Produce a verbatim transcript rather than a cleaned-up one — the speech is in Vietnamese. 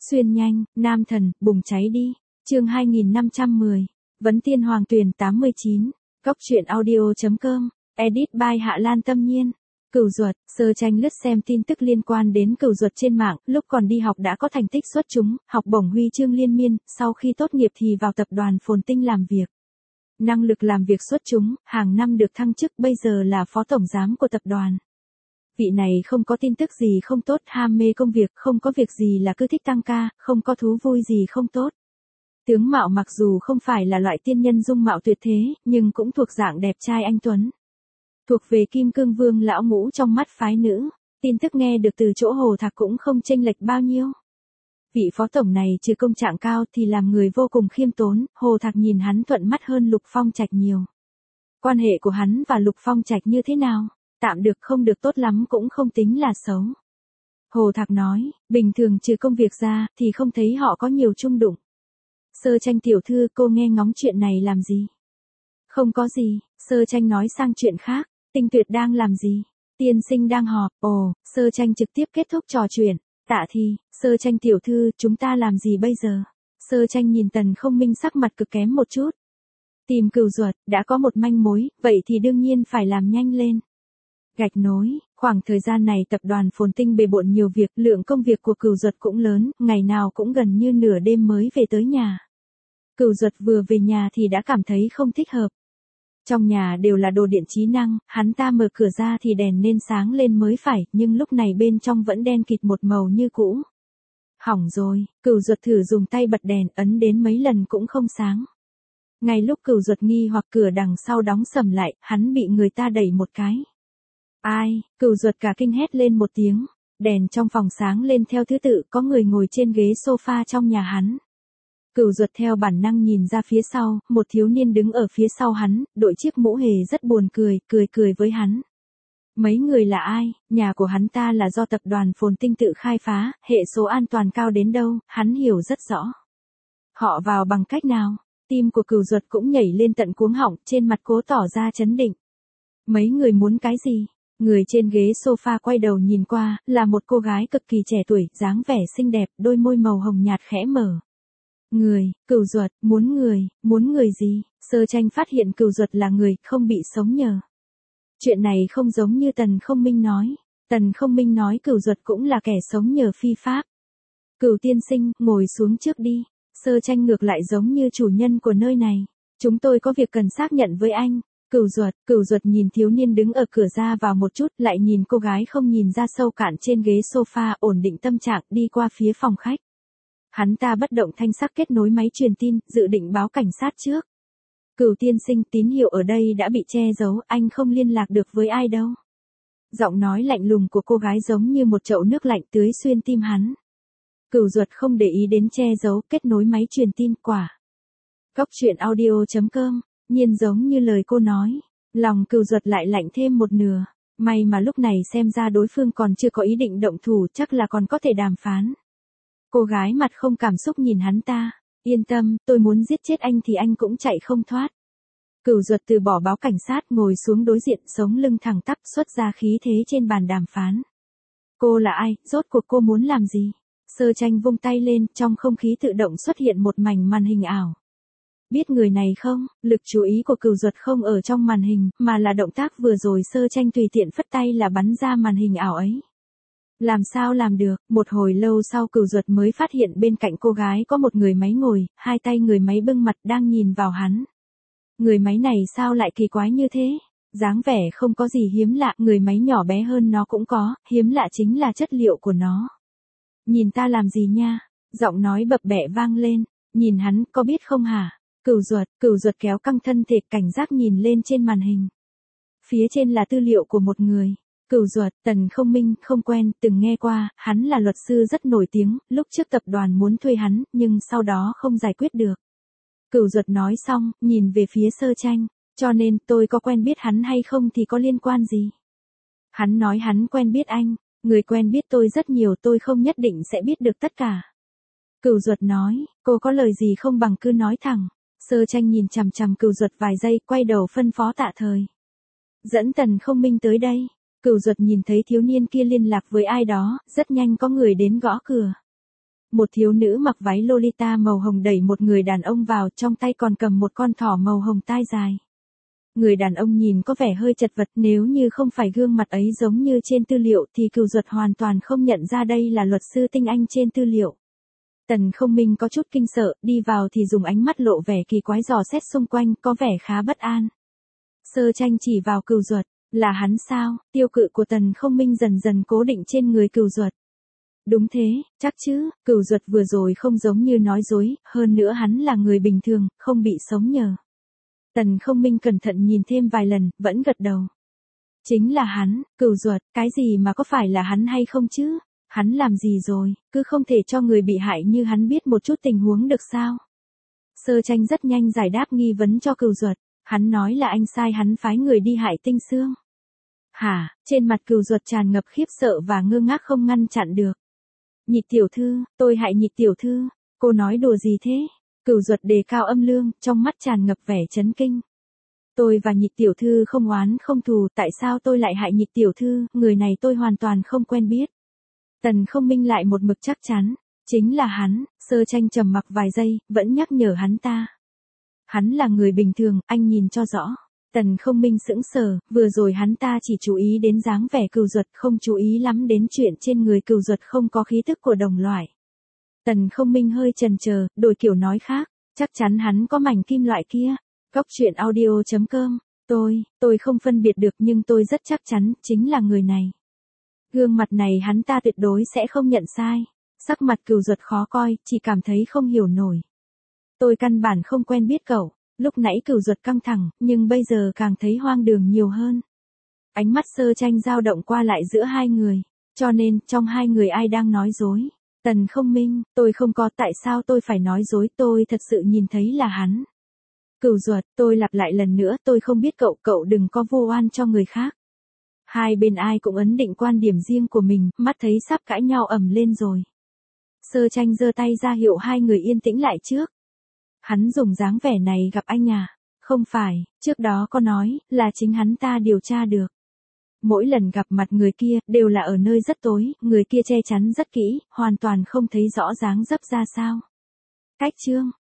Xuyên nhanh, nam thần, bùng cháy đi. Chương hai nghìn năm trăm mười. Vấn Tiên Hoàng Tuyền tám mươi chín. Cóc truyện audio chấm com. Edit by Hạ Lan Tâm Nhiên. Cửu Duật, Sơ Tranh lướt xem tin tức liên quan đến Cửu Duật trên mạng, lúc còn đi học đã có thành tích xuất chúng, học bổng huy chương liên miên, sau khi tốt nghiệp thì vào tập đoàn Phồn Tinh làm việc. Năng lực làm việc xuất chúng, hàng năm được thăng chức, bây giờ là phó tổng giám của tập đoàn. Vị này không có tin tức gì không tốt, ham mê công việc, không có việc gì là cứ thích tăng ca, không có thú vui gì không tốt. Tướng mạo mặc dù không phải là loại tiên nhân dung mạo tuyệt thế, nhưng cũng thuộc dạng đẹp trai anh tuấn. Thuộc về kim cương vương lão ngũ trong mắt phái nữ, tin tức nghe được từ chỗ Hồ Thạc cũng không chênh lệch bao nhiêu. Vị phó tổng này trừ công trạng cao thì làm người vô cùng khiêm tốn, Hồ Thạc nhìn hắn thuận mắt hơn Lục Phong Trạch nhiều. Quan hệ của hắn và Lục Phong Trạch như thế nào? Tạm được, không được tốt lắm cũng không tính là xấu. Hồ Thạc nói, bình thường trừ công việc ra thì không thấy họ có nhiều chung đụng. Sơ Tranh tiểu thư, cô nghe ngóng chuyện này làm gì? Không có gì, Sơ Tranh nói sang chuyện khác. Tinh Tuyệt đang làm gì? Tiên sinh đang họp. Ồ, Sơ Tranh trực tiếp kết thúc trò chuyện. Tạ Thi, Sơ Tranh tiểu thư, chúng ta làm gì bây giờ? Sơ Tranh nhìn Tần Không Minh sắc mặt cực kém một chút. Tìm Cửu Duật, đã có một manh mối, vậy thì đương nhiên phải làm nhanh lên. Gạch nối, khoảng thời gian này tập đoàn Phồn Tinh bề bộn nhiều việc, lượng công việc của Cửu Duật cũng lớn, ngày nào cũng gần như nửa đêm mới về tới nhà. Cửu Duật vừa về nhà thì đã cảm thấy không thích hợp. Trong nhà đều là đồ điện trí năng, hắn ta mở cửa ra thì đèn nên sáng lên mới phải, nhưng lúc này bên trong vẫn đen kịt một màu như cũ. Hỏng rồi, Cửu Duật thử dùng tay bật đèn, ấn đến mấy lần cũng không sáng. Ngay lúc Cửu Duật nghi hoặc cửa đằng sau đóng sầm lại, hắn bị người ta đẩy một cái. Ai? Cửu Duật cả kinh hét lên một tiếng, đèn trong phòng sáng lên theo thứ tự, có người ngồi trên ghế sofa trong nhà hắn. Cửu Duật theo bản năng nhìn ra phía sau, một thiếu niên đứng ở phía sau hắn, đội chiếc mũ hề rất buồn cười, cười cười với hắn. Mấy người là ai? Nhà của hắn ta là do tập đoàn Phồn Tinh tự khai phá, hệ số an toàn cao đến đâu, hắn hiểu rất rõ. Họ vào bằng cách nào? Tim của Cửu Duật cũng nhảy lên tận cuống họng, trên mặt cố tỏ ra chấn định. Mấy người muốn cái gì? Người trên ghế sofa quay đầu nhìn qua, là một cô gái cực kỳ trẻ tuổi, dáng vẻ xinh đẹp, đôi môi màu hồng nhạt khẽ mở. Người, Cửu Duật, muốn người, muốn người gì? Sơ Tranh phát hiện Cửu Duật là người, không bị sống nhờ. Chuyện này không giống như Tần Không Minh nói. Tần Không Minh nói Cửu Duật cũng là kẻ sống nhờ phi pháp. Cửu tiên sinh, ngồi xuống trước đi. Sơ Tranh ngược lại giống như chủ nhân của nơi này. Chúng tôi có việc cần xác nhận với anh. Cửu Duật, Cửu Duật nhìn thiếu niên đứng ở cửa ra vào một chút, lại nhìn cô gái không nhìn ra sâu cạn trên ghế sofa, ổn định tâm trạng, đi qua phía phòng khách. Hắn ta bất động thanh sắc kết nối máy truyền tin, dự định báo cảnh sát trước. Cửu tiên sinh, tín hiệu ở đây đã bị che giấu, anh không liên lạc được với ai đâu. Giọng nói lạnh lùng của cô gái giống như một chậu nước lạnh tưới xuyên tim hắn. Cửu Duật không để ý đến che giấu, kết nối máy truyền tin, quả. Cóc truyện audio chấm com, nhiên giống như lời cô nói. Lòng Cửu Duật lại lạnh thêm một nửa. May mà lúc này xem ra đối phương còn chưa có ý định động thủ, chắc là còn có thể đàm phán. Cô gái mặt không cảm xúc nhìn hắn ta. Yên tâm, tôi muốn giết chết anh thì anh cũng chạy không thoát. Cửu Duật từ bỏ báo cảnh sát, ngồi xuống đối diện, sống lưng thẳng tắp, xuất ra khí thế trên bàn đàm phán. Cô là ai, rốt cuộc cô muốn làm gì? Sơ Tranh vung tay lên, trong không khí tự động xuất hiện một mảnh màn hình ảo. Biết người này không? Lực chú ý của Cửu Duật không ở trong màn hình, mà là động tác vừa rồi Sơ Tranh tùy tiện phất tay là bắn ra màn hình ảo ấy. Làm sao làm được? Một hồi lâu sau Cửu Duật mới phát hiện bên cạnh cô gái có một người máy ngồi, hai tay người máy bưng mặt đang nhìn vào hắn. Người máy này sao lại kỳ quái như thế? Dáng vẻ không có gì hiếm lạ, người máy nhỏ bé hơn nó cũng có, hiếm lạ chính là chất liệu của nó. Nhìn ta làm gì nha? Giọng nói bập bẹ vang lên. Nhìn hắn, có biết không hả? Cửu Duật, Cửu Duật kéo căng thân thể, cảnh giác nhìn lên trên màn hình. Phía trên là tư liệu của một người. Cửu Duật, Tần Không Minh, không quen, từng nghe qua, hắn là luật sư rất nổi tiếng, lúc trước tập đoàn muốn thuê hắn, nhưng sau đó không giải quyết được. Cửu Duật nói xong, nhìn về phía Sơ Tranh, cho nên tôi có quen biết hắn hay không thì có liên quan gì. Hắn nói hắn quen biết anh, người quen biết tôi rất nhiều, tôi không nhất định sẽ biết được tất cả. Cửu Duật nói, cô có lời gì không bằng cứ nói thẳng. Sơ Tranh nhìn chằm chằm Cửu Duật vài giây, quay đầu phân phó Tạ Thời. Dẫn Tần Không Minh tới đây. Cửu Duật nhìn thấy thiếu niên kia liên lạc với ai đó, rất nhanh có người đến gõ cửa. Một thiếu nữ mặc váy Lolita màu hồng đẩy một người đàn ông vào, trong tay còn cầm một con thỏ màu hồng tai dài. Người đàn ông nhìn có vẻ hơi chật vật, nếu như không phải gương mặt ấy giống như trên tư liệu thì Cửu Duật hoàn toàn không nhận ra đây là luật sư tinh anh trên tư liệu. Tần Không Minh có chút kinh sợ, đi vào thì dùng ánh mắt lộ vẻ kỳ quái dò xét xung quanh, có vẻ khá bất an. Sơ Tranh chỉ vào Cửu Duật, là hắn sao? Tiêu cự của Tần Không Minh dần dần cố định trên người Cửu Duật. Đúng thế, chắc chứ, Cửu Duật vừa rồi không giống như nói dối, hơn nữa hắn là người bình thường, không bị sống nhờ. Tần Không Minh cẩn thận nhìn thêm vài lần, vẫn gật đầu. Chính là hắn, Cửu Duật, cái gì mà có phải là hắn hay không chứ? Hắn làm gì rồi, cứ không thể cho người bị hại như hắn biết một chút tình huống được sao? Sơ Tranh rất nhanh giải đáp nghi vấn cho Cửu Duật, hắn nói là anh sai hắn phái người đi hại Tinh Xương. Hả? Trên mặt Cửu Duật tràn ngập khiếp sợ và ngơ ngác không ngăn chặn được. Nhị tiểu thư, tôi hại nhị tiểu thư, cô nói đùa gì thế? Cửu Duật đề cao âm lượng, trong mắt tràn ngập vẻ chấn kinh. Tôi và nhị tiểu thư không oán không thù, tại sao tôi lại hại nhị tiểu thư, người này tôi hoàn toàn không quen biết. Tần Không Minh lại một mực chắc chắn, chính là hắn. Sơ Tranh trầm mặc vài giây, vẫn nhắc nhở hắn ta. Hắn là người bình thường, anh nhìn cho rõ. Tần Không Minh sững sờ, vừa rồi hắn ta chỉ chú ý đến dáng vẻ Cửu Duật, không chú ý lắm đến chuyện trên người Cửu Duật không có khí tức của đồng loại. Tần Không Minh hơi chần chờ, đổi kiểu nói khác, chắc chắn hắn có mảnh kim loại kia. Góc truyện audio chấm com, tôi, tôi không phân biệt được nhưng tôi rất chắc chắn, chính là người này. Gương mặt này hắn ta tuyệt đối sẽ không nhận sai. Sắc mặt Cửu Duật khó coi, chỉ cảm thấy không hiểu nổi. Tôi căn bản không quen biết cậu. Lúc nãy Cửu Duật căng thẳng, nhưng bây giờ càng thấy hoang đường nhiều hơn. Ánh mắt Sơ Tranh dao động qua lại giữa hai người. Cho nên, trong hai người ai đang nói dối? Tần Không Minh, tôi không có, tại sao tôi phải nói dối, tôi thật sự nhìn thấy là hắn. Cửu Duật, tôi lặp lại lần nữa, tôi không biết cậu, cậu đừng có vu oan cho người khác. Hai bên ai cũng ấn định quan điểm riêng của mình, mắt thấy sắp cãi nhau ầm lên rồi. Sơ Tranh giơ tay ra hiệu hai người yên tĩnh lại trước. Hắn dùng dáng vẻ này gặp anh à? Không phải, trước đó có nói, là chính hắn ta điều tra được. Mỗi lần gặp mặt người kia, đều là ở nơi rất tối, người kia che chắn rất kỹ, hoàn toàn không thấy rõ dáng dấp ra sao. Cách chương,